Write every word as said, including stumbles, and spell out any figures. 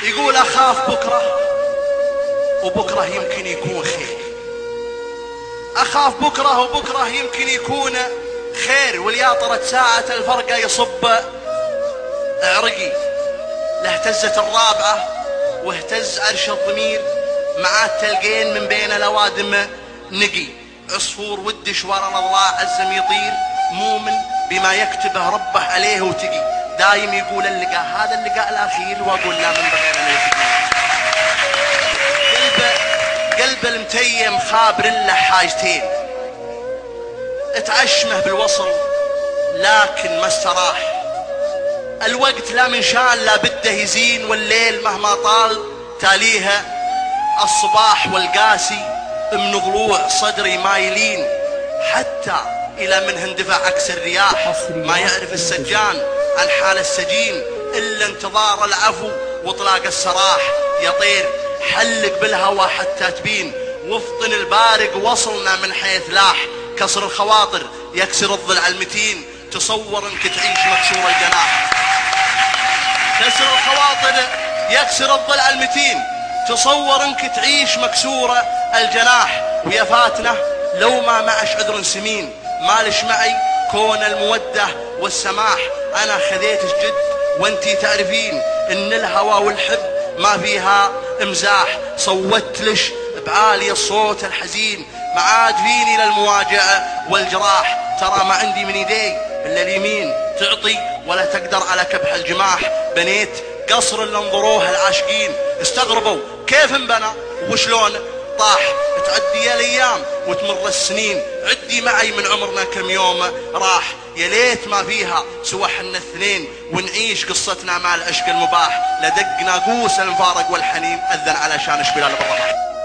يقول أخاف بكرة وبكرة يمكن يكون خير، أخاف بكرة وبكرة يمكن يكون خير، والياطرة ساعة الفرقة يصب عرقي. لاهتزت الرابعة واهتز عرش الضمير، معاه تلقين من بين الأوادم نقي. عصفور ودش ورا الأضلاع عزم يطير، مؤمن بما يكتبه ربه عليه وتقي. دايم يقول اللقاء هذا اللقاء الأخير، وأقول لا من بغير نلتقي. قلب قلب المتيم خابر له حاجتين، اتعشمه بالوصل لكن ما استراح. الوقت لا من شان لا بده يزين، والليل مهما طال تاليها الصباح. والقاسي من ضلوع صدري ما يلين، حتى إلى منه اندفع عكس الرياح. ما يعرف السجان عن حال السجين إلا انتظار العفو واطلاق السراح. يا طير حلق بالهوى حتى تبين، وفطن البارق وصلنا من حيث لاح. كسر الخواطر يكسر الضلع المتين، تصور انك تعيش مكسور الجناح. كسر الخواطر يكسر الضلع المتين، تصور انك تعيش مكسورة الجناح. ويا فاتنة لو ما معش عذر سمين، مالش معي كون المودة والسماح. انا خذيتش جد وانتي تعرفين ان الهوى والحب ما فيها امزاح. صوت لش بعالي الصوت الحزين، معاد فيني للمواجعة والجراح. ترى ما عندي من يدي الا اليمين تعطي ولا تقدر على كبح الجماح. بنيت قصر اللي انظروه العاشقين، استغربوا كيف انبنى وشلون طاح. تعدي الايام وتمر السنين، عدي معي من عمرنا كم يوم راح. يا ليت ما فيها سوى حنا الاثنين، ونعيش قصتنا مع العشق المباح. لدق ناقوس المفارق والحنين، اذن علشان شبلال بالرمح.